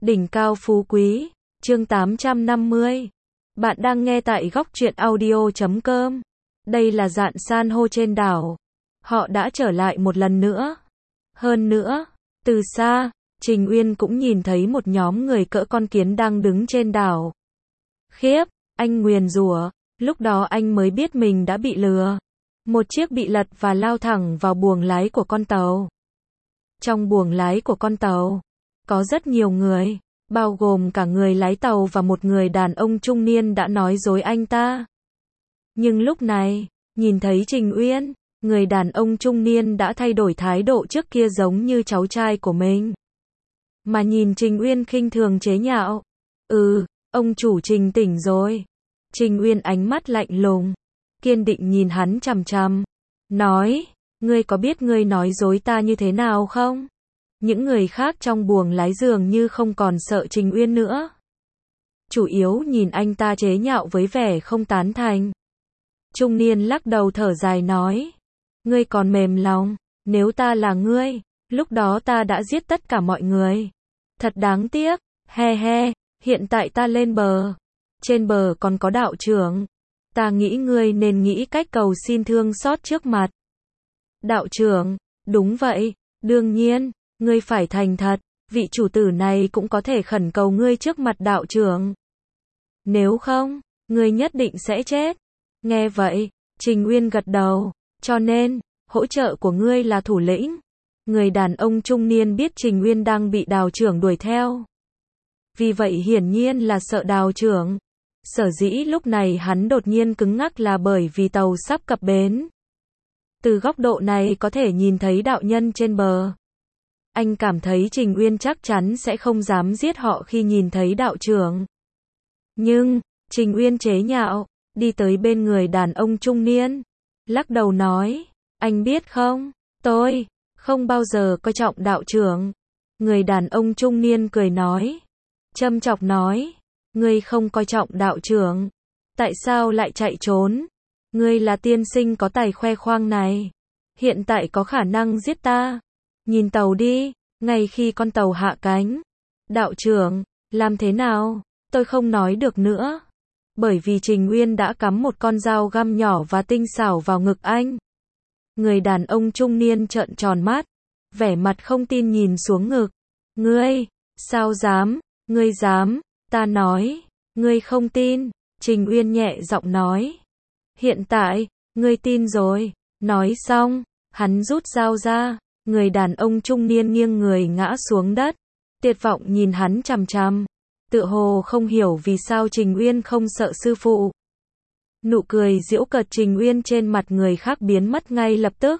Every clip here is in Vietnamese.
Đỉnh cao phú quý, chương 850. Bạn đang nghe tại góc truyện audio.com. Đây là dạn san hô trên đảo. Họ đã trở lại một lần nữa. Hơn nữa, từ xa, Trình Uyên cũng nhìn thấy một nhóm người cỡ con kiến đang đứng trên đảo. Khiếp, anh nguyền rủa, lúc đó anh mới biết mình đã bị lừa. Một chiếc bị lật và lao thẳng vào buồng lái của con tàu. Trong buồng lái của con tàu, có rất nhiều người, bao gồm cả người lái tàu và một người đàn ông trung niên đã nói dối anh ta. Nhưng lúc này, nhìn thấy Trình Uyên, người đàn ông trung niên đã thay đổi thái độ trước kia giống như cháu trai của mình. Mà nhìn Trình Uyên khinh thường chế nhạo. Ông chủ Trình tỉnh rồi. Trình Uyên ánh mắt lạnh lùng, kiên định nhìn hắn chằm chằm, nói, ngươi có biết ngươi nói dối ta như thế nào không? Những người khác trong buồng lái dường như không còn sợ Trình Uyên nữa. Chủ yếu nhìn anh ta chế nhạo với vẻ không tán thành. Trung niên lắc đầu thở dài nói, ngươi còn mềm lòng, nếu ta là ngươi, lúc đó ta đã giết tất cả mọi người. Thật đáng tiếc, he he, hiện tại ta lên bờ. Trên bờ còn có đạo trưởng. Ta nghĩ ngươi nên nghĩ cách cầu xin thương xót trước mặt. Đạo trưởng, đúng vậy, đương nhiên, ngươi phải thành thật, vị chủ tử này cũng có thể khẩn cầu ngươi trước mặt đạo trưởng. Nếu không, ngươi nhất định sẽ chết. Nghe vậy, Trình Uyên gật đầu, cho nên, hỗ trợ của ngươi là thủ lĩnh. Người đàn ông trung niên biết Trình Uyên đang bị đạo trưởng đuổi theo. Vì vậy hiển nhiên là sợ đạo trưởng. Sở dĩ lúc này hắn đột nhiên cứng ngắc là bởi vì tàu sắp cập bến. Từ góc độ này có thể nhìn thấy đạo nhân trên bờ. Anh cảm thấy Trình Uyên chắc chắn sẽ không dám giết họ khi nhìn thấy đạo trưởng. Nhưng, Trình Uyên chế nhạo, đi tới bên người đàn ông trung niên. Lắc đầu nói, anh biết không, tôi không bao giờ coi trọng đạo trưởng. Người đàn ông trung niên cười nói, châm chọc nói, ngươi không coi trọng đạo trưởng, tại sao lại chạy trốn? Ngươi là tiên sinh có tài khoe khoang này, hiện tại có khả năng giết ta. Nhìn tàu đi, ngay khi con tàu hạ cánh. Đạo trưởng, làm thế nào? Tôi không nói được nữa. Bởi vì Trình Uyên đã cắm một con dao găm nhỏ và tinh xảo vào ngực anh. Người đàn ông trung niên trợn tròn mắt, vẻ mặt không tin nhìn xuống ngực. Ngươi, sao dám, ngươi dám, ta nói, ngươi không tin. Trình Uyên nhẹ giọng nói. Hiện tại, ngươi tin rồi. Nói xong, hắn rút dao ra. Người đàn ông trung niên nghiêng người ngã xuống đất, tuyệt vọng nhìn hắn chằm chằm, tựa hồ không hiểu vì sao Trình Uyên không sợ sư phụ. Nụ cười giễu cợt Trình Uyên trên mặt người khác biến mất ngay lập tức.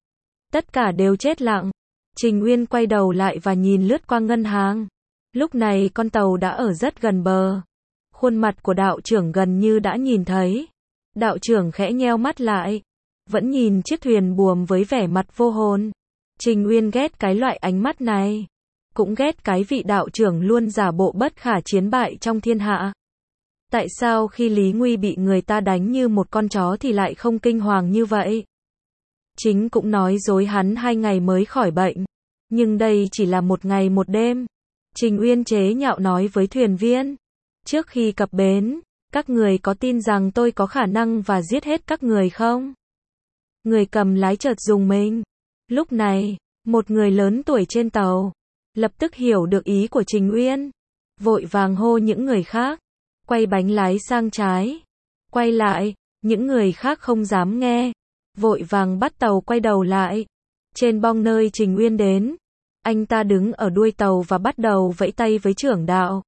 Tất cả đều chết lặng. Trình Uyên quay đầu lại và nhìn lướt qua ngân hàng. Lúc này con tàu đã ở rất gần bờ. Khuôn mặt của đạo trưởng gần như đã nhìn thấy. Đạo trưởng khẽ nheo mắt lại, vẫn nhìn chiếc thuyền buồm với vẻ mặt vô hồn. Trình Uyên ghét cái loại ánh mắt này. Cũng ghét cái vị đạo trưởng luôn giả bộ bất khả chiến bại trong thiên hạ. Tại sao khi Lý Nguy bị người ta đánh như một con chó thì lại không kinh hoàng như vậy? Chính cũng nói dối hắn 2 ngày mới khỏi bệnh. Nhưng đây chỉ là 1 ngày 1 đêm. Trình Uyên chế nhạo nói với thuyền viên. Trước khi cập bến, các người có tin rằng tôi có khả năng và giết hết các người không? Người cầm lái chợt rùng mình. Lúc này, một người lớn tuổi trên tàu lập tức hiểu được ý của Trình Uyên, vội vàng hô những người khác, quay bánh lái sang trái. Quay lại, những người khác không dám nghe, vội vàng bắt tàu quay đầu lại. Trên bong nơi Trình Uyên đến, anh ta đứng ở đuôi tàu và bắt đầu vẫy tay với trưởng đạo,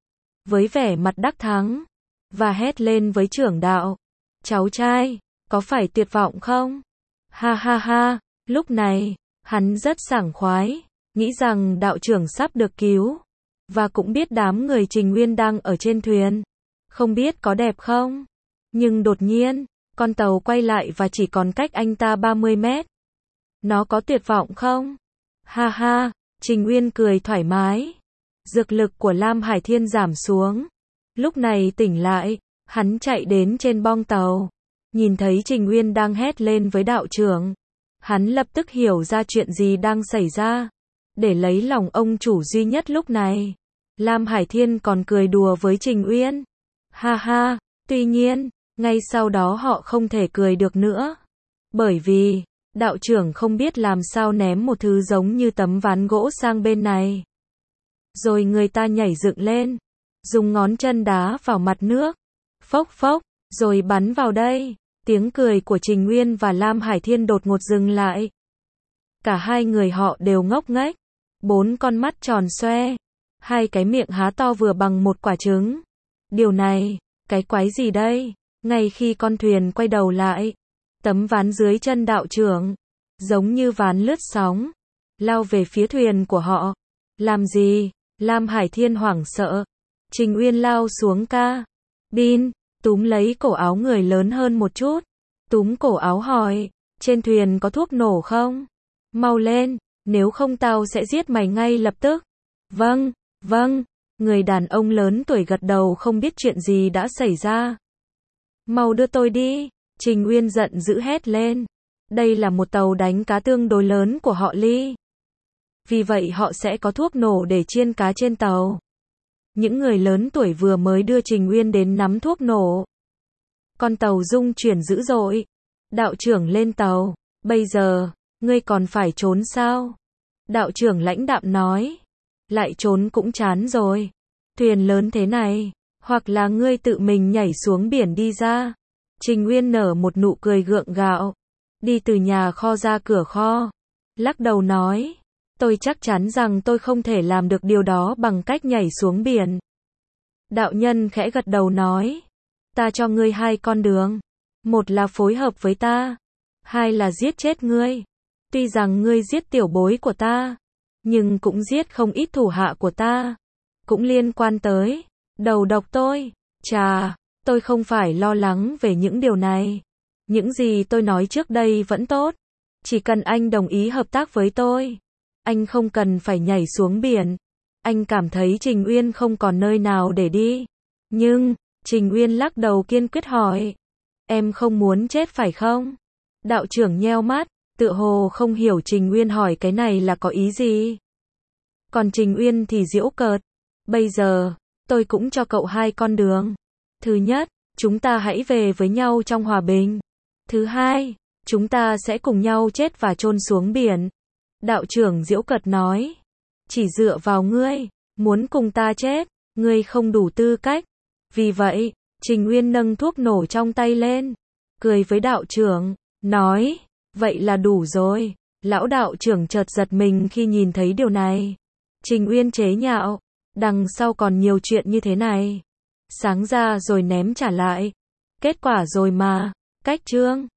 với vẻ mặt đắc thắng, và hét lên với trưởng đạo, cháu trai, có phải tuyệt vọng không? Ha ha ha, lúc này, hắn rất sảng khoái, nghĩ rằng đạo trưởng sắp được cứu, và cũng biết đám người Trình Uyên đang ở trên thuyền. Không biết có đẹp không? Nhưng đột nhiên, con tàu quay lại và chỉ còn cách anh ta 30 mét. Nó có tuyệt vọng không? Ha ha, Trình Uyên cười thoải mái. Dược lực của Lam Hải Thiên giảm xuống. Lúc này tỉnh lại, hắn chạy đến trên bong tàu. Nhìn thấy Trình Uyên đang hét lên với đạo trưởng. Hắn lập tức hiểu ra chuyện gì đang xảy ra. Để lấy lòng ông chủ duy nhất lúc này, Lam Hải Thiên còn cười đùa với Trình Uyên. Ha ha, tuy nhiên, ngay sau đó họ không thể cười được nữa. Bởi vì, đạo trưởng không biết làm sao ném một thứ giống như tấm ván gỗ sang bên này. Rồi người ta nhảy dựng lên, dùng ngón chân đá vào mặt nước. Phốc phốc, rồi bắn vào đây. Tiếng cười của Trình Uyên và Lam Hải Thiên đột ngột dừng lại. Cả hai người họ đều ngốc nghếch, 4 con mắt tròn xoe, 2 cái miệng há to vừa bằng một quả trứng. Điều này, cái quái gì đây? Ngay khi con thuyền quay đầu lại, tấm ván dưới chân đạo trưởng, giống như ván lướt sóng, lao về phía thuyền của họ. Làm gì? Lam Hải Thiên hoảng sợ. Trình Uyên lao xuống cabin, túm lấy cổ áo người lớn hơn một chút. Túm cổ áo hỏi, trên thuyền có thuốc nổ không? Mau lên, nếu không tao sẽ giết mày ngay lập tức. Vâng, vâng. Người đàn ông lớn tuổi gật đầu không biết chuyện gì đã xảy ra. Mau đưa tôi đi. Trình Uyên giận dữ hét lên. Đây là một tàu đánh cá tương đối lớn của họ Ly. Vì vậy họ sẽ có thuốc nổ để chiên cá trên tàu. Những người lớn tuổi vừa mới đưa Trình Uyên đến nắm thuốc nổ. Con tàu rung chuyển dữ dội. Đạo trưởng lên tàu. Bây giờ, ngươi còn phải trốn sao? Đạo trưởng lãnh đạm nói. Lại trốn cũng chán rồi. Thuyền lớn thế này, hoặc là ngươi tự mình nhảy xuống biển đi ra. Trình Uyên nở một nụ cười gượng gạo. Đi từ nhà kho ra cửa kho. Lắc đầu nói. Tôi chắc chắn rằng tôi không thể làm được điều đó bằng cách nhảy xuống biển. Đạo nhân khẽ gật đầu nói. Ta cho ngươi 2 con đường. Một là phối hợp với ta. 2 là giết chết ngươi. Tuy rằng ngươi giết tiểu bối của ta, nhưng cũng giết không ít thủ hạ của ta. Cũng liên quan tới đầu độc tôi. Chà, tôi không phải lo lắng về những điều này. Những gì tôi nói trước đây vẫn tốt. Chỉ cần anh đồng ý hợp tác với tôi, anh không cần phải nhảy xuống biển. Anh cảm thấy Trình Uyên không còn nơi nào để đi. Nhưng, Trình Uyên lắc đầu kiên quyết hỏi. Em không muốn chết phải không? Đạo trưởng nheo mắt, tựa hồ không hiểu Trình Uyên hỏi cái này là có ý gì. Còn Trình Uyên thì giễu cợt. Bây giờ, tôi cũng cho cậu 2 con đường. Thứ nhất, chúng ta hãy về với nhau trong hòa bình. Thứ hai, chúng ta sẽ cùng nhau chết và chôn xuống biển. Đạo trưởng giễu cợt nói. Chỉ dựa vào ngươi, muốn cùng ta chết, ngươi không đủ tư cách. Vì vậy, Trình Uyên nâng thuốc nổ trong tay lên, cười với đạo trưởng, nói, vậy là đủ rồi. Lão đạo trưởng chợt giật mình khi nhìn thấy điều này. Trình Uyên chế nhạo, đằng sau còn nhiều chuyện như thế này. Sáng ra rồi ném trả lại. Kết quả rồi mà, cách chương.